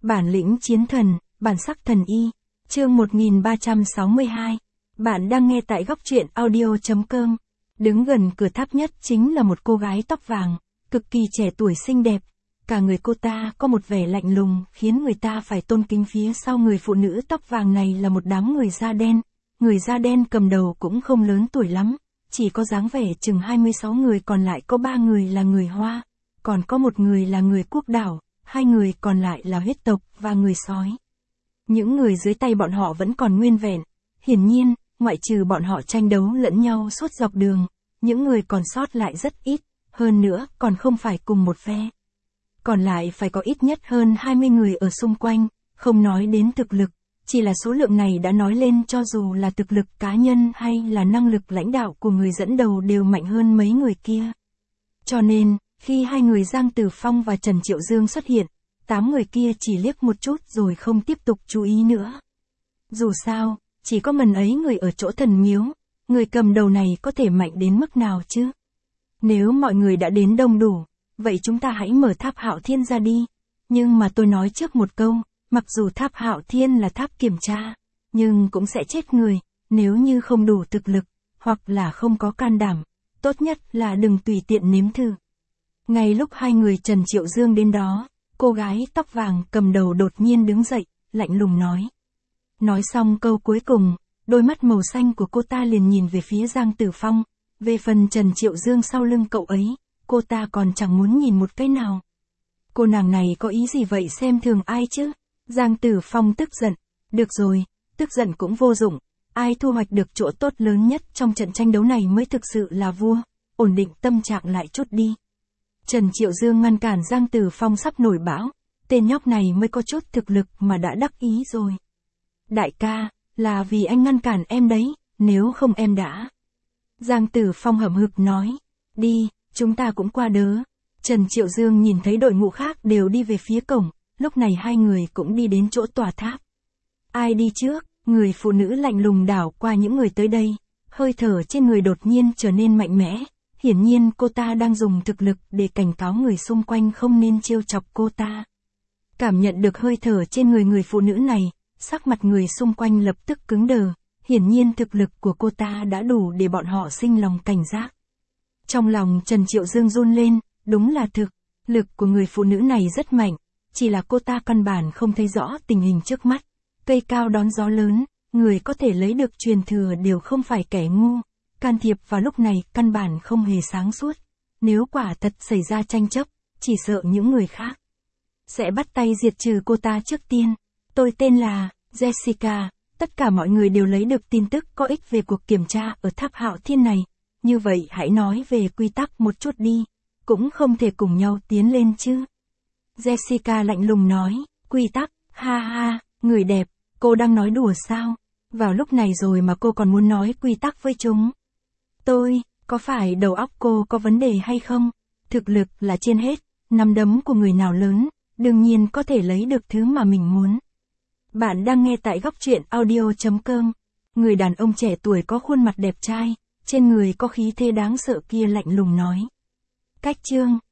Bản lĩnh chiến thần, bản sắc thần y. Chương 1362. Bạn đang nghe tại góc truyện audio.com. Đứng gần cửa tháp nhất chính là một cô gái tóc vàng, cực kỳ trẻ tuổi xinh đẹp. Cả người cô ta có một vẻ lạnh lùng, khiến người ta phải tôn kính. Phía sau người phụ nữ tóc vàng này là một đám người da đen. Người da đen cầm đầu cũng không lớn tuổi lắm, chỉ có dáng vẻ chừng 26 người, còn lại có 3 người là người Hoa, còn có một người là người quốc đảo, 2 người còn lại là huyết tộc và người sói. Những người dưới tay bọn họ vẫn còn nguyên vẹn. Hiển nhiên, ngoại trừ bọn họ tranh đấu lẫn nhau suốt dọc đường, những người còn sót lại rất ít, hơn nữa còn không phải cùng một phe. Còn lại phải có ít nhất hơn 20 người ở xung quanh, không nói đến thực lực, chỉ là số lượng này đã nói lên cho dù là thực lực cá nhân hay là năng lực lãnh đạo của người dẫn đầu đều mạnh hơn mấy người kia. Cho nên, khi hai người Giang Tử Phong và Trần Triệu Dương xuất hiện, 8 người kia chỉ liếc một chút rồi không tiếp tục chú ý nữa. Dù sao, chỉ có mình ấy người ở chỗ thần miếu, người cầm đầu này có thể mạnh đến mức nào chứ? Nếu mọi người đã đến đông đủ, vậy chúng ta hãy mở tháp Hạo Thiên ra đi. Nhưng mà tôi nói trước một câu, mặc dù tháp Hạo Thiên là tháp kiểm tra, nhưng cũng sẽ chết người, nếu như không đủ thực lực, hoặc là không có can đảm, tốt nhất là đừng tùy tiện nếm thử. Ngay lúc hai người Trần Triệu Dương đến đó, cô gái tóc vàng cầm đầu đột nhiên đứng dậy, lạnh lùng nói. Nói xong câu cuối cùng, đôi mắt màu xanh của cô ta liền nhìn về phía Giang Tử Phong. Về phần Trần Triệu Dương sau lưng cậu ấy, cô ta còn chẳng muốn nhìn một cái nào. Cô nàng này có ý gì vậy, xem thường ai chứ? Giang Tử Phong tức giận. Được rồi, tức giận cũng vô dụng. Ai thu hoạch được chỗ tốt lớn nhất trong trận tranh đấu này mới thực sự là vua. Ổn định tâm trạng lại chút đi. Trần Triệu Dương ngăn cản Giang Tử Phong sắp nổi bão. Tên nhóc này mới có chút thực lực mà đã đắc ý rồi. Đại ca, là vì anh ngăn cản em đấy, nếu không em đã. Giang Tử Phong hậm hực nói. Đi, chúng ta cũng qua đớ. Trần Triệu Dương nhìn thấy đội ngũ khác đều đi về phía cổng, lúc này hai người cũng đi đến chỗ tòa tháp. Ai đi trước? Người phụ nữ lạnh lùng đảo qua những người tới đây, hơi thở trên người đột nhiên trở nên mạnh mẽ. Hiển nhiên cô ta đang dùng thực lực để cảnh cáo người xung quanh không nên trêu chọc cô ta. Cảm nhận được hơi thở trên người phụ nữ này, sắc mặt người xung quanh lập tức cứng đờ. Hiển nhiên thực lực của cô ta đã đủ để bọn họ sinh lòng cảnh giác. Trong lòng Trần Triệu Dương run lên, đúng là thực lực của người phụ nữ này rất mạnh, chỉ là cô ta căn bản không thấy rõ tình hình trước mắt. Cây cao đón gió lớn, người có thể lấy được truyền thừa đều không phải kẻ ngu. Can thiệp vào lúc này căn bản không hề sáng suốt. Nếu quả thật xảy ra tranh chấp, chỉ sợ những người khác sẽ bắt tay diệt trừ cô ta trước tiên. Tôi tên là Jessica, tất cả mọi người đều lấy được tin tức có ích về cuộc kiểm tra ở tháp Hạo Thiên này. Như vậy hãy nói về quy tắc một chút đi, cũng không thể cùng nhau tiến lên chứ. Jessica lạnh lùng nói, quy tắc, ha ha, người đẹp, cô đang nói đùa sao? Vào lúc này rồi mà cô còn muốn nói quy tắc với chúng. Có phải đầu óc cô có vấn đề hay không? Thực lực là trên hết, nắm đấm của người nào lớn, đương nhiên có thể lấy được thứ mà mình muốn. Bạn đang nghe tại góc truyện audio.com. Người đàn ông trẻ tuổi có khuôn mặt đẹp trai, trên người có khí thế đáng sợ kia lạnh lùng nói. Cách chương